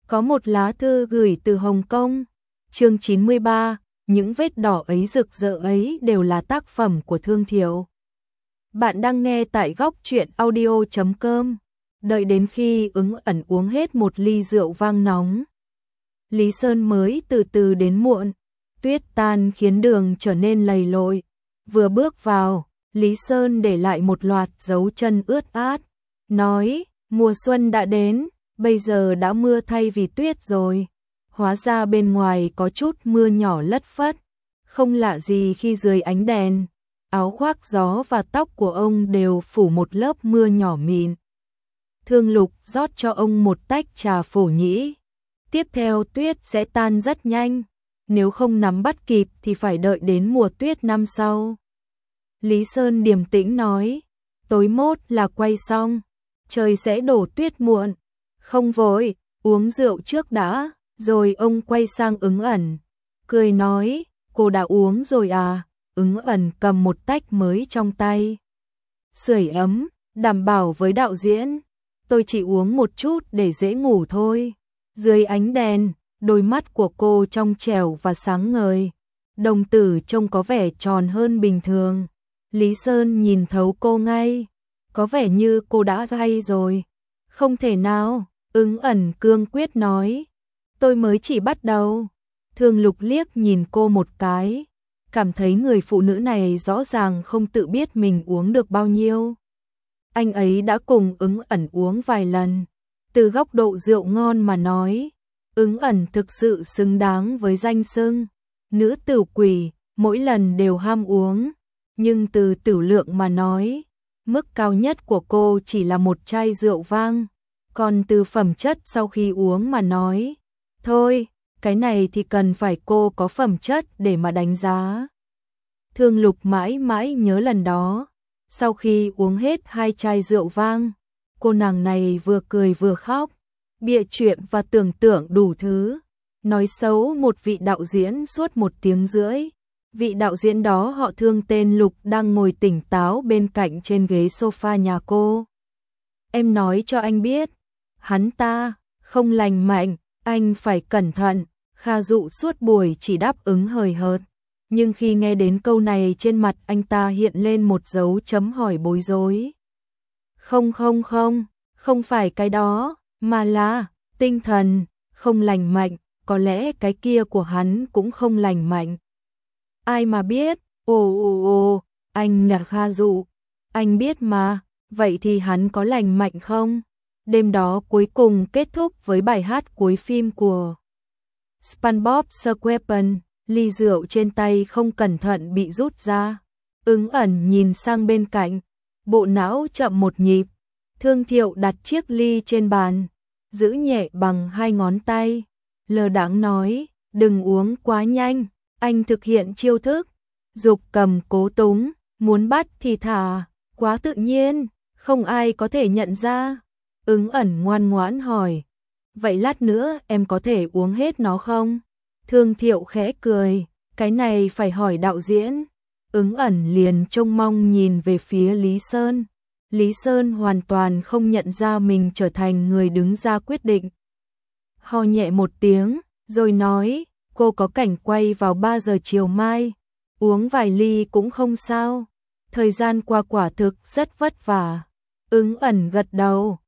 Có một lá thư gửi từ Hồng Kông. Chương 93, những vết đỏ ấy rực rỡ ấy đều là tác phẩm của Thương Thiệu. Bạn đang nghe tại góc truyện audio.com. Đợi đến khi Ứng Ẩn uống hết một ly rượu vang nóng, Lý Sơn mới từ từ đến muộn. Tuyết tan khiến đường trở nên lầy lội. Vừa bước vào, Lý Sơn để lại một loạt dấu chân ướt át, nói: mùa xuân đã đến, bây giờ đã mưa thay vì tuyết rồi. Hóa ra bên ngoài có chút mưa nhỏ lất phất, không lạ gì khi dưới ánh đèn, áo khoác gió và tóc của ông đều phủ một lớp mưa nhỏ mịn. Thương Lục rót cho ông một tách trà phổ nhĩ. Tiếp theo tuyết sẽ tan rất nhanh, nếu không nắm bắt kịp thì phải đợi đến mùa tuyết năm sau. Lý Sơn điềm tĩnh nói: tối mốt là quay xong, trời sẽ đổ tuyết muộn. Không vội, uống rượu trước đã. Rồi ông quay sang Ứng Ẩn, cười nói: cô đã uống rồi à? Ứng Ẩn cầm một tách mới trong tay. Sưởi ấm, đảm bảo với đạo diễn. Tôi chỉ uống một chút để dễ ngủ thôi. Dưới ánh đèn, đôi mắt của cô trong trẻo và sáng ngời. Đồng tử trông có vẻ tròn hơn bình thường. Lý Sơn nhìn thấu cô ngay. Có vẻ như cô đã hay rồi. Không thể nào, Ứng Ẩn cương quyết nói. Tôi mới chỉ bắt đầu. Thương Lục liếc nhìn cô một cái, cảm thấy người phụ nữ này rõ ràng không tự biết mình uống được bao nhiêu. Anh ấy đã cùng Ứng Ẩn uống vài lần. Từ góc độ rượu ngon mà nói, Ứng Ẩn thực sự xứng đáng với danh xưng nữ tửu quỷ, mỗi lần đều ham uống. Nhưng từ tửu lượng mà nói, mức cao nhất của cô chỉ là một chai rượu vang. Còn từ phẩm chất sau khi uống mà nói, thôi, cái này thì cần phải cô có phẩm chất để mà đánh giá. Thương Lục mãi mãi nhớ lần đó, sau khi uống hết 2 chai rượu vang, cô nàng này vừa cười vừa khóc, bịa chuyện và tưởng tượng đủ thứ, nói xấu một vị đạo diễn suốt 1 tiếng rưỡi. Vị đạo diễn đó họ Thương tên Lục đang ngồi tỉnh táo bên cạnh trên ghế sofa nhà cô. Em nói cho anh biết, hắn ta không lành mạnh, anh phải cẩn thận. Kha Dụ suốt buổi chỉ đáp ứng hời hợt, nhưng khi nghe đến câu này trên mặt anh ta hiện lên một dấu chấm hỏi bối rối. Không phải cái đó, mà là tinh thần không lành mạnh, có lẽ cái kia của hắn cũng không lành mạnh. Ai mà biết, ồ, anh là Kha Dụ, anh biết mà, vậy thì hắn có lành mạnh không? Đêm đó cuối cùng kết thúc với bài hát cuối phim của SpongeBob SquarePants, ly rượu trên tay không cẩn thận bị rút ra. Ứng Ẩn nhìn sang bên cạnh, bộ não chậm một nhịp. Thương Thiệu đặt chiếc ly trên bàn, giữ nhẹ bằng 2 ngón tay, lơ đãng nói: đừng uống quá nhanh, anh thực hiện chiêu thức dục cầm cố túng, muốn bắt thì thả, quá tự nhiên, không ai có thể nhận ra. Ứng Ẩn ngoan ngoãn hỏi: vậy lát nữa em có thể uống hết nó không? Thương Thiệu khẽ cười: cái này phải hỏi đạo diễn. Ứng Ẩn liền trông mong nhìn về phía Lý Sơn. Lý Sơn hoàn toàn không nhận ra mình trở thành người đứng ra quyết định. Ho nhẹ một tiếng, rồi nói: cô có cảnh quay vào 3 giờ chiều mai, uống vài ly cũng không sao. Thời gian qua quả thực rất vất vả. Ứng Ẩn gật đầu,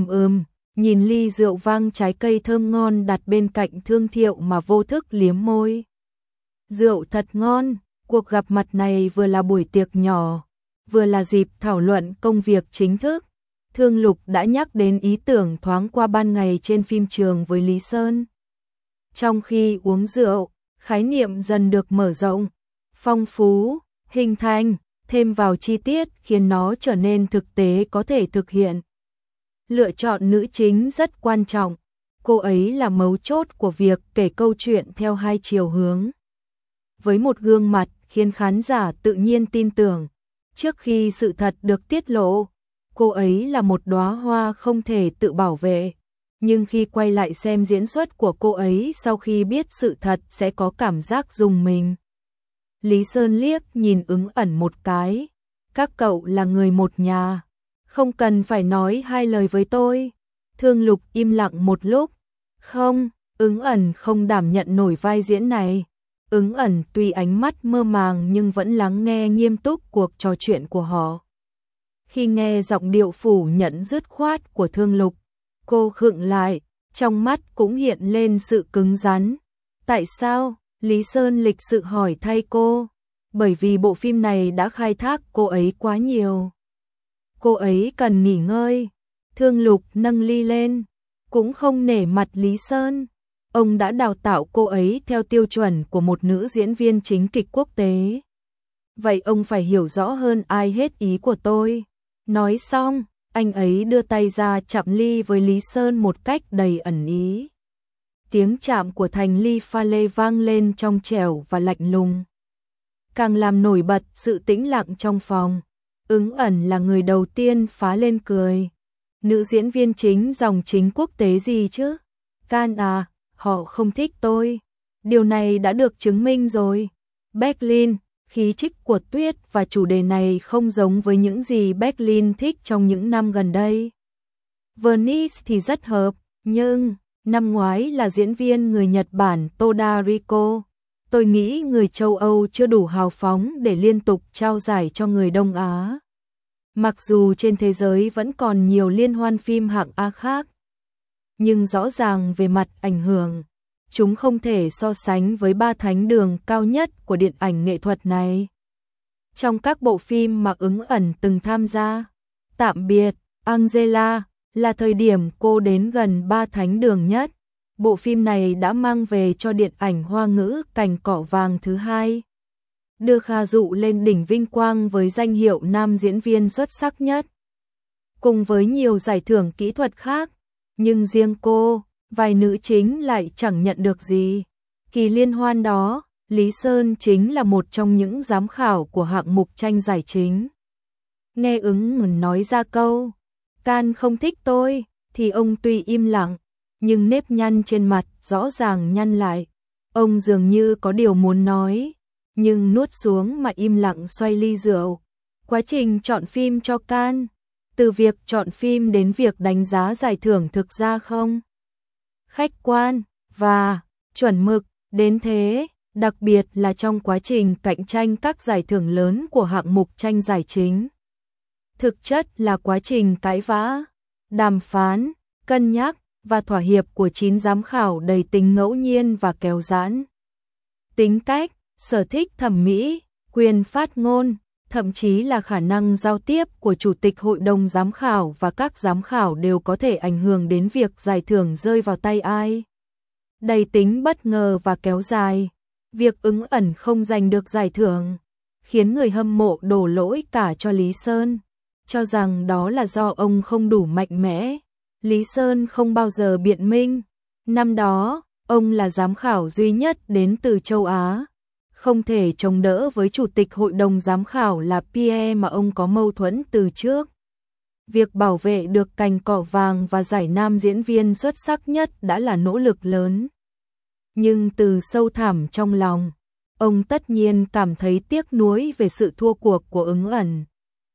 nhìn ly rượu vang trái cây thơm ngon đặt bên cạnh Thương Thiệu mà vô thức liếm môi. Rượu thật ngon. Cuộc gặp mặt này vừa là buổi tiệc nhỏ, vừa là dịp thảo luận công việc chính thức. Thương Lục đã nhắc đến ý tưởng thoáng qua ban ngày trên phim trường với Lý Sơn. Trong khi uống rượu, khái niệm dần được mở rộng, phong phú, hình thành, thêm vào chi tiết khiến nó trở nên thực tế có thể thực hiện. Lựa chọn nữ chính rất quan trọng, cô ấy là mấu chốt của việc kể câu chuyện theo 2 chiều hướng. Với một gương mặt khiến khán giả tự nhiên tin tưởng, trước khi sự thật được tiết lộ, cô ấy là một đóa hoa không thể tự bảo vệ. Nhưng khi quay lại xem diễn xuất của cô ấy sau khi biết sự thật sẽ có cảm giác rùng mình. Lý Sơn liếc nhìn Ứng Ẩn một cái: các cậu là người một nhà, không cần phải nói 2 lời với tôi. Thương Lục im lặng một lúc, Không, Ứng Ẩn không đảm nhận nổi vai diễn này. Ứng Ẩn tuy ánh mắt mơ màng nhưng vẫn lắng nghe nghiêm túc cuộc trò chuyện của họ. Khi nghe giọng điệu phủ nhận dứt khoát của Thương Lục, cô khựng lại, trong mắt cũng hiện lên sự cứng rắn. Tại sao? Lý Sơn lịch sự hỏi thay cô. Bởi vì bộ phim này đã khai thác cô ấy quá nhiều. Cô ấy cần nghỉ ngơi. Thương Lục nâng ly lên, cũng không nể mặt Lý Sơn. Ông đã đào tạo cô ấy theo tiêu chuẩn của một nữ diễn viên chính kịch quốc tế. Vậy ông phải hiểu rõ hơn ai hết ý của tôi. Nói xong, anh ấy đưa tay ra chạm ly với Lý Sơn một cách đầy ẩn ý. Tiếng chạm của thành ly pha lê vang lên trong trẻo và lạnh lùng, càng làm nổi bật sự tĩnh lặng trong phòng. Ứng Ẩn là người đầu tiên phá lên cười. Nữ diễn viên chính dòng chính quốc tế gì chứ? Can à, họ không thích tôi. Điều này đã được chứng minh rồi. Berlin, khí chất của Tuyết và chủ đề này không giống với những gì Berlin thích trong những năm gần đây. Venice thì rất hợp, nhưng năm ngoái là diễn viên người Nhật Bản Todarico. Tôi nghĩ người châu Âu chưa đủ hào phóng để liên tục trao giải cho người Đông Á. Mặc dù trên thế giới vẫn còn nhiều liên hoan phim hạng A khác, nhưng rõ ràng về mặt ảnh hưởng, chúng không thể so sánh với ba thánh đường cao nhất của điện ảnh nghệ thuật này. Trong các bộ phim mà Ứng Ẩn từng tham gia, Tạm biệt, Angela là thời điểm cô đến gần ba thánh đường nhất. Bộ phim này đã mang về cho điện ảnh Hoa ngữ cành cỏ vàng thứ hai, đưa Kha Dụ lên đỉnh vinh quang với danh hiệu nam diễn viên xuất sắc nhất, cùng với nhiều giải thưởng kỹ thuật khác. Nhưng riêng cô, vai nữ chính lại chẳng nhận được gì. Kỳ liên hoan đó, Lý Sơn chính là một trong những giám khảo của hạng mục tranh giải chính. Nghe Ứng nói ra câu Can không thích tôi, thì ông tuy im lặng, nhưng nếp nhăn trên mặt rõ ràng nhăn lại. Ông dường như có điều muốn nói, nhưng nuốt xuống mà im lặng xoay ly rượu. Quá trình chọn phim cho Can, từ việc chọn phim đến việc đánh giá giải thưởng thực ra không khách quan và chuẩn mực đến thế, đặc biệt là trong quá trình cạnh tranh các giải thưởng lớn của hạng mục tranh giải chính. Thực chất là quá trình cãi vã, đàm phán, cân nhắc và thỏa hiệp của 9 giám khảo đầy tính ngẫu nhiên và kéo giãn. Tính cách, sở thích thẩm mỹ, quyền phát ngôn, thậm chí là khả năng giao tiếp của chủ tịch hội đồng giám khảo và các giám khảo đều có thể ảnh hưởng đến việc giải thưởng rơi vào tay ai. Đầy tính bất ngờ và kéo dài, việc Ứng Ẩn không giành được giải thưởng khiến người hâm mộ đổ lỗi cả cho Lý Sơn, cho rằng đó là do ông không đủ mạnh mẽ. Lý Sơn không bao giờ biện minh. Năm đó, ông là giám khảo duy nhất đến từ châu Á, không thể chống đỡ với chủ tịch hội đồng giám khảo là Pierre mà ông có mâu thuẫn từ trước. Việc bảo vệ được cành cỏ vàng và giải nam diễn viên xuất sắc nhất đã là nỗ lực lớn. Nhưng từ sâu thẳm trong lòng, ông tất nhiên cảm thấy tiếc nuối về sự thua cuộc của Ứng Ẩn.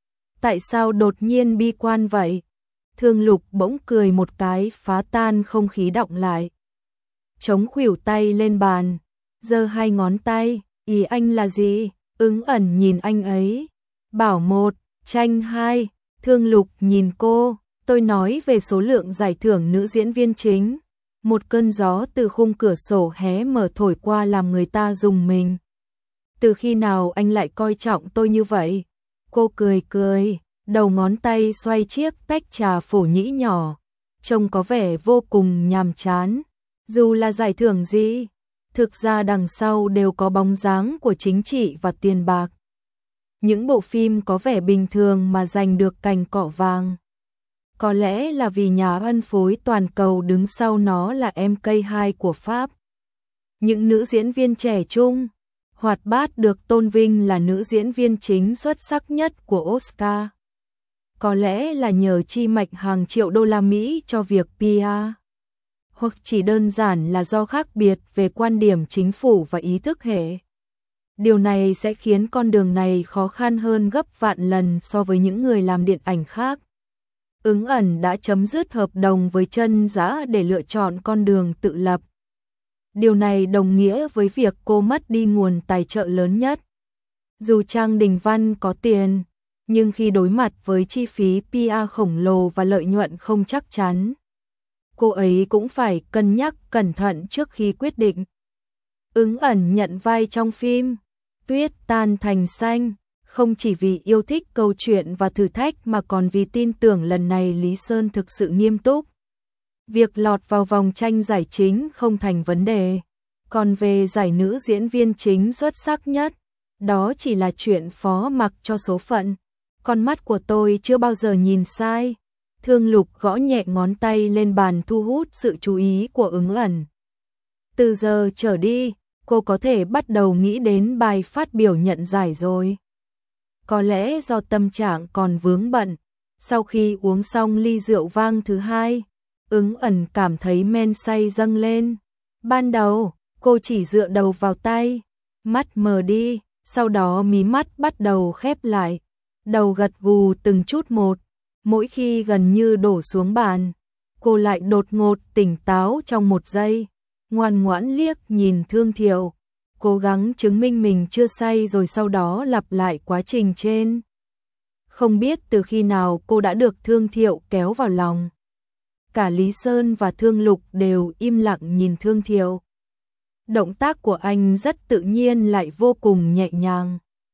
Tại sao đột nhiên bi quan vậy? Thương Lục bỗng cười một cái phá tan không khí đọng lại. Chống khuỷu tay lên bàn, giơ hai ngón tay, ý anh là gì? Ứng Ẩn nhìn anh ấy. Bảo 1, tranh 2, Thương Lục nhìn cô, tôi nói về số lượng giải thưởng nữ diễn viên chính. Một cơn gió từ khung cửa sổ hé mở thổi qua làm người ta rùng mình. Từ khi nào anh lại coi trọng tôi như vậy? Cô cười cười, đầu ngón tay xoay chiếc tách trà phổ nhĩ nhỏ, trông có vẻ vô cùng nhàm chán. Dù là giải thưởng gì, thực ra đằng sau đều có bóng dáng của chính trị và tiền bạc. Những bộ phim có vẻ bình thường mà giành được cành cỏ vàng, có lẽ là vì nhà phân phối toàn cầu đứng sau nó là MK2 của Pháp. Những nữ diễn viên trẻ trung, hoạt bát được tôn vinh là nữ diễn viên chính xuất sắc nhất của Oscar. Có lẽ là nhờ chi mạch hàng triệu đô la Mỹ cho việc PR, hoặc chỉ đơn giản là do khác biệt về quan điểm chính phủ và ý thức hệ. Điều này sẽ khiến con đường này khó khăn hơn gấp vạn lần so với những người làm điện ảnh khác. Ứng ẩn đã chấm dứt hợp đồng với Chân Dã để lựa chọn con đường tự lập. Điều này đồng nghĩa với việc cô mất đi nguồn tài trợ lớn nhất. Dù Trang Đình Văn có tiền, nhưng khi đối mặt với chi phí PR khổng lồ và lợi nhuận không chắc chắn, cô ấy cũng phải cân nhắc cẩn thận trước khi quyết định. Ứng ẩn nhận vai trong phim Tuyết Tan Thành Xanh, không chỉ vì yêu thích câu chuyện và thử thách mà còn vì tin tưởng lần này Lý Sơn thực sự nghiêm túc. Việc lọt vào vòng tranh giải chính không thành vấn đề. Còn về giải nữ diễn viên chính xuất sắc nhất, đó chỉ là chuyện phó mặc cho số phận. Con mắt của tôi chưa bao giờ nhìn sai. Thương Lục gõ nhẹ ngón tay lên bàn thu hút sự chú ý của Ứng ẩn. Từ giờ trở đi, cô có thể bắt đầu nghĩ đến bài phát biểu nhận giải rồi. Có lẽ do tâm trạng còn vướng bận, sau khi uống xong ly rượu vang thứ hai, Ứng ẩn cảm thấy men say dâng lên. Ban đầu, cô chỉ dựa đầu vào tay, mắt mờ đi, sau đó mí mắt bắt đầu khép lại, đầu gật gù từng chút một. Mỗi khi gần như đổ xuống bàn, cô lại đột ngột tỉnh táo trong một giây, ngoan ngoãn liếc nhìn Thương Thiệu, cố gắng chứng minh mình chưa say rồi sau đó lặp lại quá trình trên. Không biết từ khi nào cô đã được Thương Thiệu kéo vào lòng. Cả Lý Sơn và Thương Lục đều im lặng nhìn Thương Thiệu. Động tác của anh rất tự nhiên lại vô cùng nhẹ nhàng.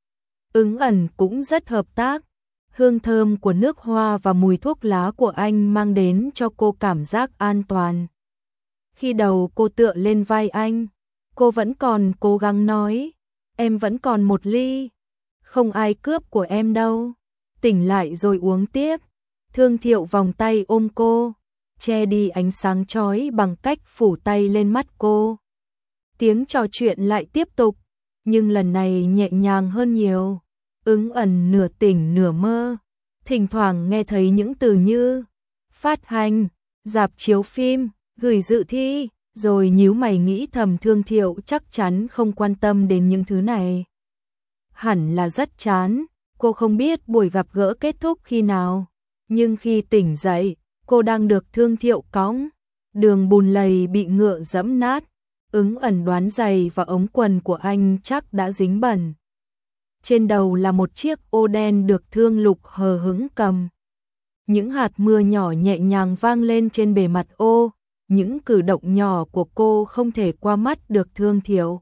Ứng ẩn cũng rất hợp tác. Hương thơm của nước hoa và mùi thuốc lá của anh mang đến cho cô cảm giác an toàn. Khi đầu cô tựa lên vai anh, cô vẫn còn cố gắng nói, em vẫn còn một ly, không ai cướp của em đâu. Tỉnh lại rồi uống tiếp. Thương Thiệu vòng tay ôm cô, che đi ánh sáng chói bằng cách phủ tay lên mắt cô. Tiếng trò chuyện lại tiếp tục, nhưng lần này nhẹ nhàng hơn nhiều. Ứng ẩn nửa tỉnh nửa mơ, thỉnh thoảng nghe thấy những từ như phát hành, rạp chiếu phim, gửi dự thi, rồi nhíu mày nghĩ thầm Thương Thiệu chắc chắn không quan tâm đến những thứ này. Hẳn là rất chán, cô không biết buổi gặp gỡ kết thúc khi nào, nhưng khi tỉnh dậy, cô đang được Thương Thiệu cõng, đường bùn lầy bị ngựa dẫm nát, Ứng ẩn đoán giày và ống quần của anh chắc đã dính bẩn. Trên đầu là một chiếc ô đen được Thương Lục hờ hững cầm. Những hạt mưa nhỏ nhẹ nhàng vang lên trên bề mặt ô, những cử động nhỏ của cô không thể qua mắt được Thương Thiệu.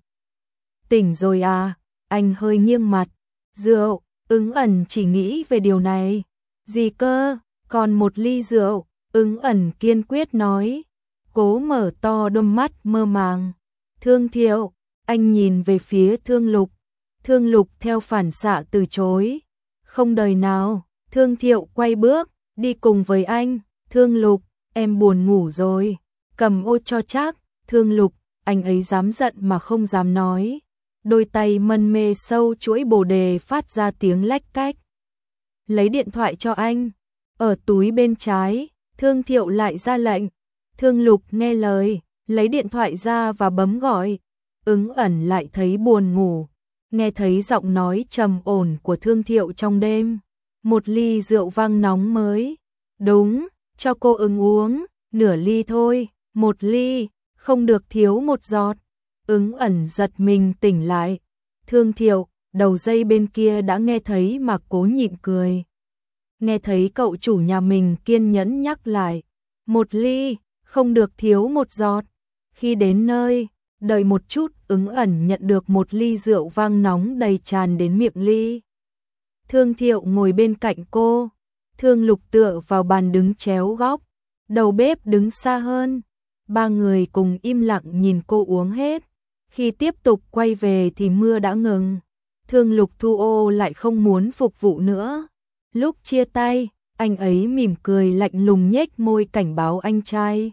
Tỉnh rồi à, anh hơi nghiêng mặt. Rượu, Ứng ẩn chỉ nghĩ về điều này. Gì cơ, còn một ly rượu, Ứng ẩn kiên quyết nói. Cố mở to đôi mắt mơ màng. Thương Thiệu, anh nhìn về phía Thương Lục. Thương Lục theo phản xạ từ chối. Không đời nào, Thương Thiệu quay bước, đi cùng với anh. Thương Lục, em buồn ngủ rồi. Cầm ô cho chắc. Thương Lục, anh ấy dám giận mà không dám nói. Đôi tay mân mê sâu chuỗi bồ đề phát ra tiếng lách cách. Lấy điện thoại cho anh. Ở túi bên trái, Thương Thiệu lại ra lệnh. Thương Lục nghe lời, lấy điện thoại ra và bấm gọi. Ứng ẩn lại thấy buồn ngủ. Nghe thấy giọng nói trầm ổn của Thương Thiệu trong đêm. Một ly rượu vang nóng mới. Đúng, cho cô Ứng uống, nửa ly thôi, một ly, không được thiếu một giọt. Ứng ẩn giật mình tỉnh lại. Thương Thiệu, đầu dây bên kia đã nghe thấy mà cố nhịn cười. Nghe thấy cậu chủ nhà mình kiên nhẫn nhắc lại. Một ly, không được thiếu một giọt. Khi đến nơi, đợi một chút, Ứng ẩn nhận được một ly rượu vang nóng đầy tràn đến miệng ly. Thương Thiệu ngồi bên cạnh cô. Thương Lục tựa vào bàn đứng chéo góc. Đầu bếp đứng xa hơn. Ba người cùng im lặng nhìn cô uống hết. Khi tiếp tục quay về thì mưa đã ngừng. Thương Lục thu ô lại không muốn phục vụ nữa. Lúc chia tay, anh ấy mỉm cười lạnh lùng nhếch môi cảnh báo anh trai.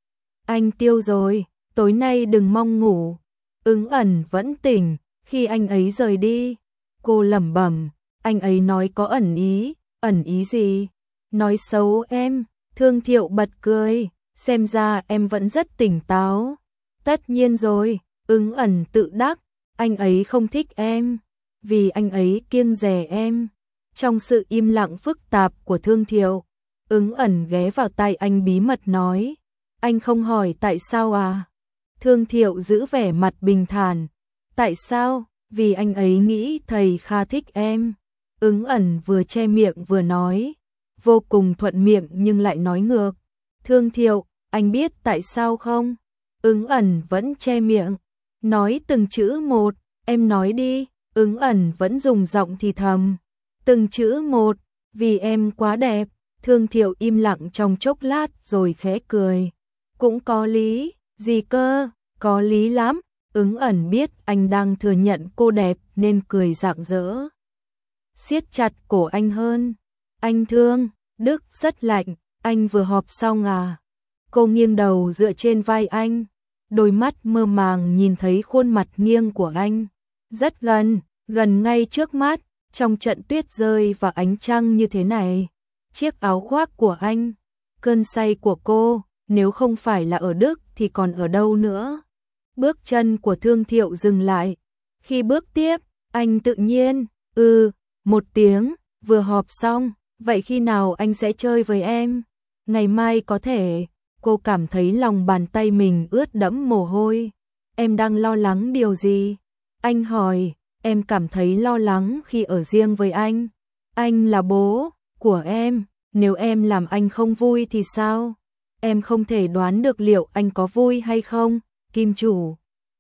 Anh tiêu rồi, tối nay đừng mong ngủ. Ứng ẩn vẫn tỉnh, khi anh ấy rời đi. Cô lẩm bẩm, anh ấy nói có ẩn ý gì? Nói xấu em. Thương Thiệu bật cười, xem ra em vẫn rất tỉnh táo. Tất nhiên rồi, Ứng ẩn tự đắc, anh ấy không thích em, vì anh ấy kiêng dè em. Trong sự im lặng phức tạp của Thương Thiệu, Ứng ẩn ghé vào tai anh bí mật nói, anh không hỏi tại sao à? Thương Thiệu giữ vẻ mặt bình thản, tại sao? Vì anh ấy nghĩ thầy Kha thích em. Ứng ẩn vừa che miệng vừa nói, vô cùng thuận miệng nhưng lại nói ngược. Thương Thiệu, anh biết tại sao không? Ứng ẩn vẫn che miệng, nói từng chữ một, em nói đi. Ứng ẩn vẫn dùng giọng thì thầm, từng chữ một, vì em quá đẹp. Thương Thiệu im lặng trong chốc lát rồi khẽ cười, cũng có lý, gì cơ, có lý lắm. Ứng ẩn biết anh đang thừa nhận cô đẹp nên cười rạng rỡ, siết chặt cổ anh hơn. Anh Thương, Đức rất lạnh, anh vừa họp xong à? Cô nghiêng đầu dựa trên vai anh, đôi mắt mơ màng nhìn thấy khuôn mặt nghiêng của anh, rất gần, gần ngay trước mắt, trong trận tuyết rơi và ánh trăng như thế này. Chiếc áo khoác của anh, cơn say của cô, nếu không phải là ở Đức thì còn ở đâu nữa? Bước chân của Thương Thiệu dừng lại. Khi bước tiếp, anh tự nhiên, một tiếng, vừa họp xong, vậy khi nào anh sẽ chơi với em? Ngày mai có thể. Cô cảm thấy lòng bàn tay mình ướt đẫm mồ hôi. Em đang lo lắng điều gì? Anh hỏi, em cảm thấy lo lắng khi ở riêng với anh. Anh là bố của em, nếu em làm anh không vui thì sao? Em không thể đoán được liệu anh có vui hay không, Kim chủ.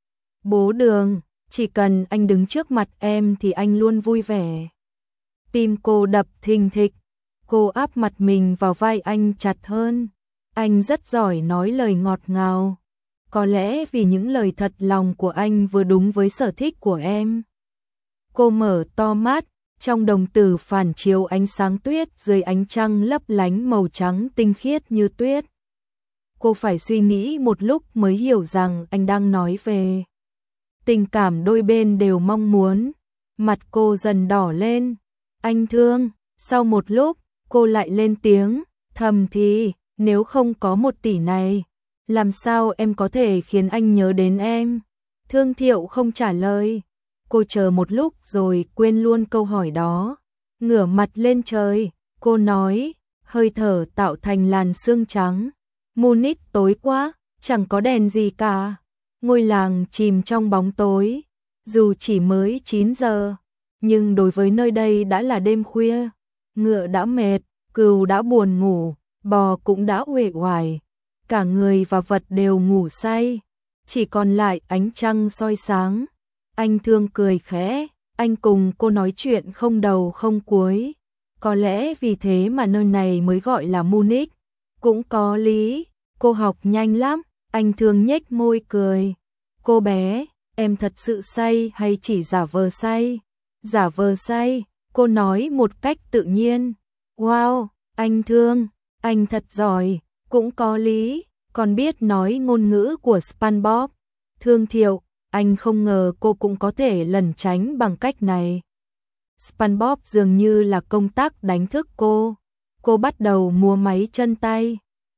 Bố Đường, chỉ cần anh đứng trước mặt em thì anh luôn vui vẻ. Tim cô đập thình thịch, cô áp mặt mình vào vai anh chặt hơn. Anh rất giỏi nói lời ngọt ngào. Có lẽ vì những lời thật lòng của anh vừa đúng với sở thích của em. Cô mở to mắt, trong đồng tử phản chiếu ánh sáng tuyết dưới ánh trăng lấp lánh màu trắng tinh khiết như tuyết. Cô phải suy nghĩ một lúc mới hiểu rằng anh đang nói về tình cảm đôi bên đều mong muốn. Mặt cô dần đỏ lên. Anh Thương, sau một lúc, cô lại lên tiếng, thầm thì, nếu không có 1 tỷ này, làm sao em có thể khiến anh nhớ đến em? Thương Thiệu không trả lời. Cô chờ một lúc rồi quên luôn câu hỏi đó. Ngửa mặt lên trời, cô nói, hơi thở tạo thành làn sương trắng. Munich tối quá, chẳng có đèn gì cả. Ngôi làng chìm trong bóng tối. Dù chỉ mới 9 giờ, nhưng đối với nơi đây đã là đêm khuya. Ngựa đã mệt, cừu đã buồn ngủ, bò cũng đã uể oải. Cả người và vật đều ngủ say. Chỉ còn lại ánh trăng soi sáng. Anh Thương cười khẽ, anh cùng cô nói chuyện không đầu không cuối. Có lẽ vì thế mà nơi này mới gọi là Munich. Cũng có lý, cô học nhanh lắm. Anh Thương nhếch môi cười. Cô bé, em thật sự say hay chỉ giả vờ say? Giả vờ say, cô nói một cách tự nhiên. Wow, anh Thương, anh thật giỏi, cũng có lý, còn biết nói ngôn ngữ của SpongeBob. Thương Thiệu, anh không ngờ cô cũng có thể lẩn tránh bằng cách này. SpongeBob dường như là công tắc đánh thức cô. Cô bắt đầu múa máy chân tay.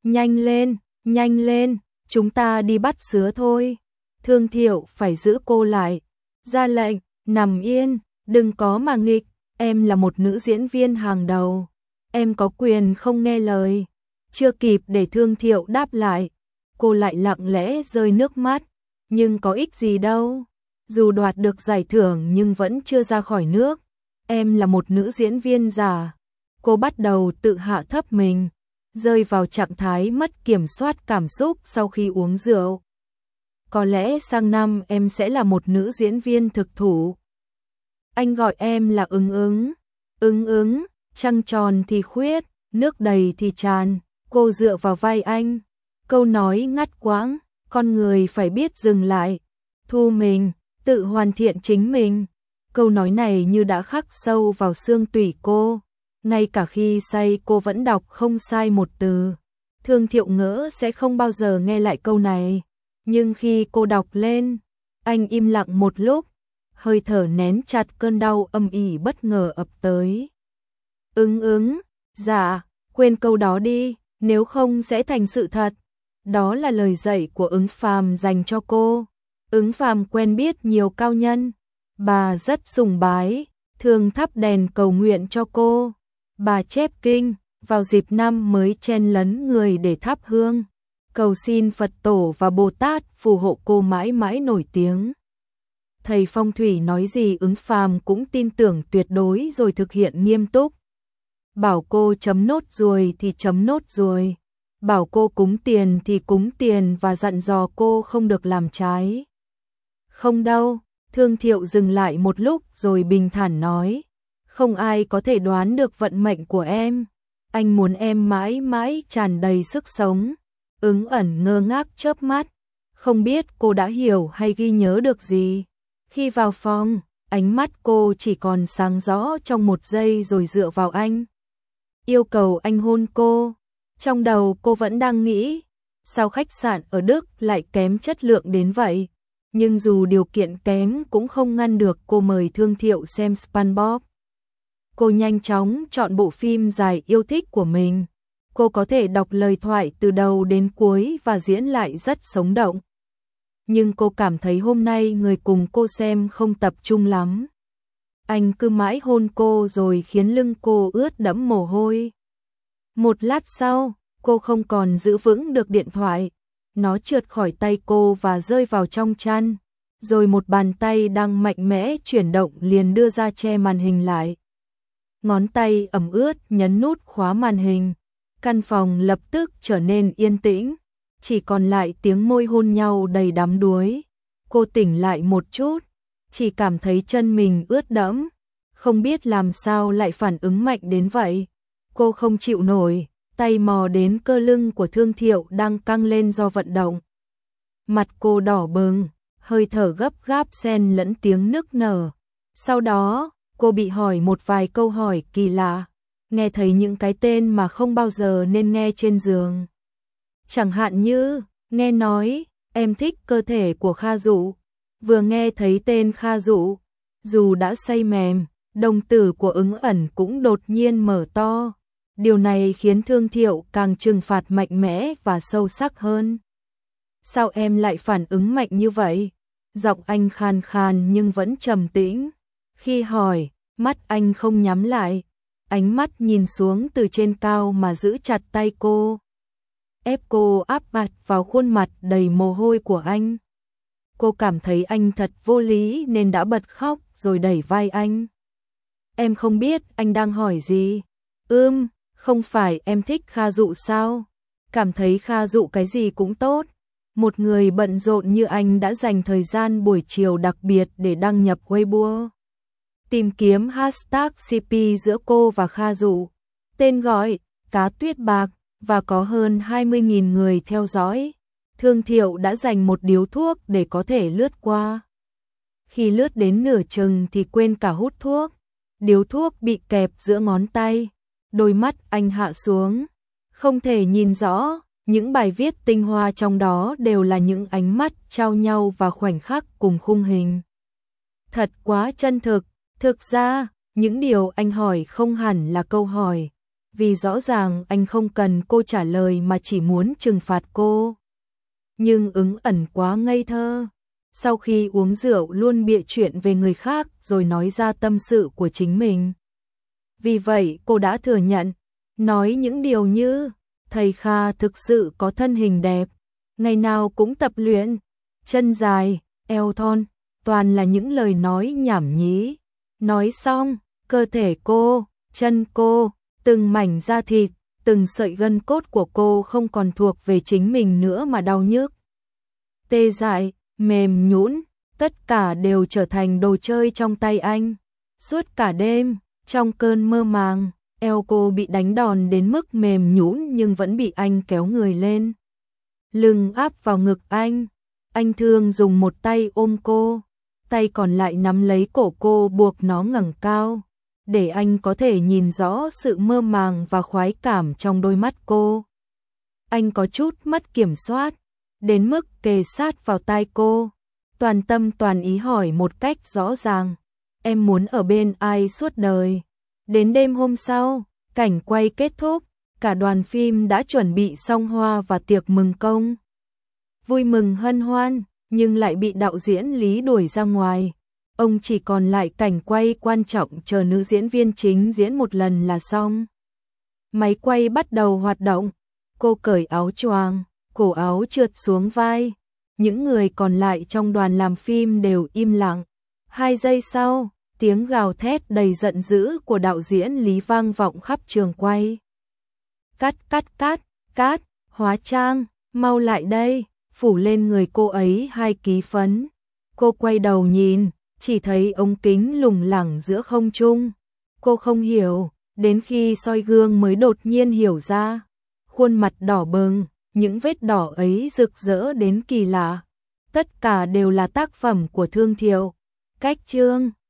Nhanh lên, chúng ta đi bắt sứa thôi. Thương Thiệu phải giữ cô lại. Ra lệnh, nằm yên, đừng có mà nghịch, em là một nữ diễn viên hàng đầu. Em có quyền không nghe lời. Chưa kịp để Thương Thiệu đáp lại, cô lại lặng lẽ rơi nước mắt. Nhưng có ích gì đâu. Dù đoạt được giải thưởng nhưng vẫn chưa ra khỏi nước. Em là một nữ diễn viên giả. Cô bắt đầu tự hạ thấp mình, rơi vào trạng thái mất kiểm soát cảm xúc sau khi uống rượu. Có lẽ sang năm em sẽ là một nữ diễn viên thực thụ. Anh gọi em là Ứng, trăng tròn thì khuyết, nước đầy thì tràn. Cô dựa vào vai anh. Câu nói ngắt quãng, con người phải biết dừng lại, thu mình, tự hoàn thiện chính mình. Câu nói này như đã khắc sâu vào xương tủy cô. Ngay cả khi say cô vẫn đọc không sai một từ. Thương Thiệu ngỡ sẽ không bao giờ nghe lại câu này. Nhưng khi cô đọc lên, anh im lặng một lúc, hơi thở nén chặt cơn đau âm ỉ bất ngờ ập tới. Dạ, quên câu đó đi, nếu không sẽ thành sự thật. Đó là lời dạy của Ứng Phàm dành cho cô. Ứng Phàm quen biết nhiều cao nhân. Bà rất sùng bái, thường thắp đèn cầu nguyện cho cô. Bà chép kinh, vào dịp năm mới chen lấn người để thắp hương, cầu xin Phật Tổ và Bồ Tát phù hộ cô mãi mãi nổi tiếng. Thầy phong thủy nói gì Ứng Phàm cũng tin tưởng tuyệt đối rồi thực hiện nghiêm túc. Bảo cô chấm nốt ruồi thì chấm nốt ruồi, bảo cô cúng tiền thì cúng tiền và dặn dò cô không được làm trái. Không đâu, Thương Thiệu dừng lại một lúc rồi bình thản nói, không ai có thể đoán được vận mệnh của em. Anh muốn em mãi mãi tràn đầy sức sống. Ứng Ẩn ngơ ngác chớp mắt, không biết cô đã hiểu hay ghi nhớ được gì. Khi vào phòng, ánh mắt cô chỉ còn sáng rõ trong một giây rồi dựa vào anh. Yêu cầu anh hôn cô. Trong đầu cô vẫn đang nghĩ, sao khách sạn ở Đức lại kém chất lượng đến vậy? Nhưng dù điều kiện kém cũng không ngăn được cô mời Thương Thiệu xem SpongeBob. Cô nhanh chóng chọn bộ phim dài yêu thích của mình. Cô có thể đọc lời thoại từ đầu đến cuối và diễn lại rất sống động. Nhưng cô cảm thấy hôm nay người cùng cô xem không tập trung lắm. Anh cứ mãi hôn cô rồi khiến lưng cô ướt đẫm mồ hôi. Một lát sau, cô không còn giữ vững được điện thoại. Nó trượt khỏi tay cô và rơi vào trong chăn. Rồi một bàn tay đang mạnh mẽ chuyển động liền đưa ra che màn hình lại. Ngón tay ẩm ướt nhấn nút khóa màn hình. Căn phòng lập tức trở nên yên tĩnh. Chỉ còn lại tiếng môi hôn nhau đầy đắm đuối. Cô tỉnh lại một chút, chỉ cảm thấy chân mình ướt đẫm. Không biết làm sao lại phản ứng mạnh đến vậy. Cô không chịu nổi, tay mò đến cơ lưng của Thương Thiệu đang căng lên do vận động. Mặt cô đỏ bừng, hơi thở gấp gáp xen lẫn tiếng nức nở. Sau đó, cô bị hỏi một vài câu hỏi kỳ lạ, nghe thấy những cái tên mà không bao giờ nên nghe trên giường. Chẳng hạn như, nghe nói, em thích cơ thể của Kha Dụ. Vừa nghe thấy tên Kha Dụ, dù đã say mềm, đồng tử của Ứng Ẩn cũng đột nhiên mở to. Điều này khiến Thương Thiệu càng trừng phạt mạnh mẽ và sâu sắc hơn. Sao em lại phản ứng mạnh như vậy? Giọng anh khàn khàn nhưng vẫn trầm tĩnh. Khi hỏi, mắt anh không nhắm lại, ánh mắt nhìn xuống từ trên cao mà giữ chặt tay cô. Ép cô áp mặt vào khuôn mặt đầy mồ hôi của anh. Cô cảm thấy anh thật vô lý nên đã bật khóc rồi đẩy vai anh. Em không biết anh đang hỏi gì. Không phải em thích Kha Dụ sao? Cảm thấy Kha Dụ cái gì cũng tốt. Một người bận rộn như anh đã dành thời gian buổi chiều đặc biệt để đăng nhập Weibo. Tìm kiếm hashtag CP giữa cô và Kha Dụ. Tên gọi, cá tuyết bạc, và có hơn 20.000 người theo dõi. Thương Thiệu đã dành một điếu thuốc để có thể lướt qua. Khi lướt đến nửa chừng thì quên cả hút thuốc. Điếu thuốc bị kẹp giữa ngón tay. Đôi mắt anh hạ xuống. Không thể nhìn rõ, những bài viết tinh hoa trong đó đều là những ánh mắt trao nhau và khoảnh khắc cùng khung hình. Thật quá chân thực. Thực ra, những điều anh hỏi không hẳn là câu hỏi. Vì rõ ràng anh không cần cô trả lời mà chỉ muốn trừng phạt cô. Nhưng Ứng Ẩn quá ngây thơ. Sau khi uống rượu luôn bịa chuyện về người khác rồi nói ra tâm sự của chính mình. Vì vậy cô đã thừa nhận, nói những điều như thầy Kha thực sự có thân hình đẹp, ngày nào cũng tập luyện, chân dài, eo thon, toàn là những lời nói nhảm nhí. Nói xong, cơ thể cô, chân cô, từng mảnh da thịt, từng sợi gân cốt của cô không còn thuộc về chính mình nữa mà đau nhức. Tê dại, mềm nhũn, tất cả đều trở thành đồ chơi trong tay anh. Suốt cả đêm, trong cơn mơ màng, eo cô bị đánh đòn đến mức mềm nhũn nhưng vẫn bị anh kéo người lên. Lưng áp vào ngực anh thường dùng một tay ôm cô, tay còn lại nắm lấy cổ cô buộc nó ngẩng cao, để anh có thể nhìn rõ sự mơ màng và khoái cảm trong đôi mắt cô. Anh có chút mất kiểm soát, đến mức kề sát vào tai cô, toàn tâm toàn ý hỏi một cách rõ ràng, em muốn ở bên ai suốt đời? Đến đêm hôm sau, cảnh quay kết thúc, cả đoàn phim đã chuẩn bị xong hoa và tiệc mừng công. Vui mừng hân hoan, nhưng lại bị đạo diễn Lý đuổi ra ngoài. Ông chỉ còn lại cảnh quay quan trọng chờ nữ diễn viên chính diễn một lần là xong. Máy quay bắt đầu hoạt động. Cô cởi áo choàng, cổ áo trượt xuống vai. Những người còn lại trong đoàn làm phim đều im lặng. 2 giây sau, tiếng gào thét đầy giận dữ của đạo diễn Lý vang vọng khắp trường quay. Cắt, hóa trang, mau lại đây, phủ lên người cô ấy 2 ký phấn. Cô quay đầu nhìn, chỉ thấy ống kính lủng lẳng giữa không trung. Cô không hiểu, đến khi soi gương mới đột nhiên hiểu ra. Khuôn mặt đỏ bừng, những vết đỏ ấy rực rỡ đến kỳ lạ. Tất cả đều là tác phẩm của Thương Thiệu. Cách chương